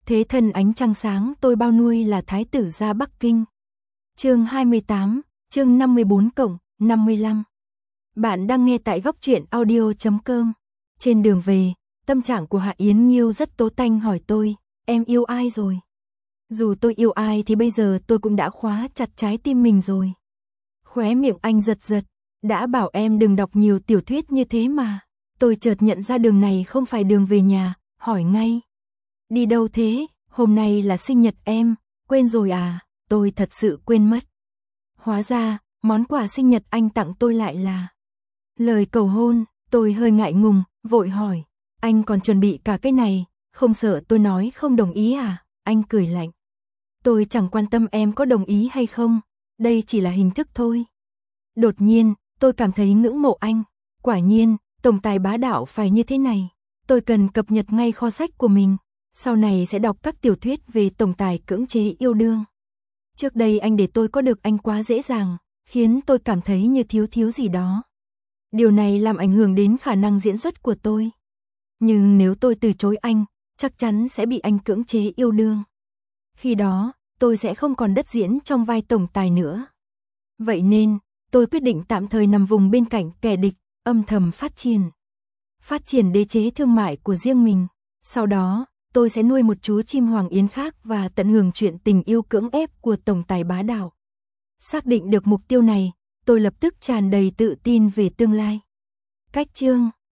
Thế thân ánh trăng sáng tôi bao nuôi là thái tử ra Bắc Kinh. Chương 28, chương 54+55. Bạn đang nghe tại góc truyện audio.com. Trên đường về, tâm trạng của Hạ Yến Nghiêu rất tố tanh hỏi tôi, em yêu ai rồi? Dù tôi yêu ai thì bây giờ tôi cũng đã khóa chặt trái tim mình rồi. Khóe miệng anh giật giật, đã bảo em đừng đọc nhiều tiểu thuyết như thế mà. Tôi chợt nhận ra đường này không phải đường về nhà, hỏi ngay. Đi đâu thế? Hôm nay là sinh nhật em, quên rồi à? Tôi thật sự quên mất. Hóa ra, món quà sinh nhật anh tặng tôi lại là lời cầu hôn. Tôi hơi ngại ngùng, vội hỏi, anh còn chuẩn bị cả cái này, không sợ tôi nói không đồng ý à? Anh cười lạnh. Tôi chẳng quan tâm em có đồng ý hay không, đây chỉ là hình thức thôi. Đột nhiên, tôi cảm thấy ngưỡng mộ anh. Quả nhiên, tổng tài bá đạo phải như thế này. Tôi cần cập nhật ngay kho sách của mình. Sau này sẽ đọc các tiểu thuyết về tổng tài cưỡng chế yêu đương. Trước đây anh để tôi có được anh quá dễ dàng, khiến tôi cảm thấy như thiếu gì đó. Điều này làm ảnh hưởng đến khả năng diễn xuất của tôi. Nhưng nếu tôi từ chối anh, chắc chắn sẽ bị anh cưỡng chế yêu đương. Khi đó, tôi sẽ không còn đất diễn trong vai tổng tài nữa. Vậy nên, tôi quyết định tạm thời nằm vùng bên cạnh kẻ địch, âm thầm phát triển đế chế thương mại của riêng mình. Sau đó, tôi sẽ nuôi một chú chim hoàng yến khác và tận hưởng chuyện tình yêu cưỡng ép của tổng tài bá đạo. Xác định được mục tiêu này, tôi lập tức tràn đầy tự tin về tương lai. Cách chương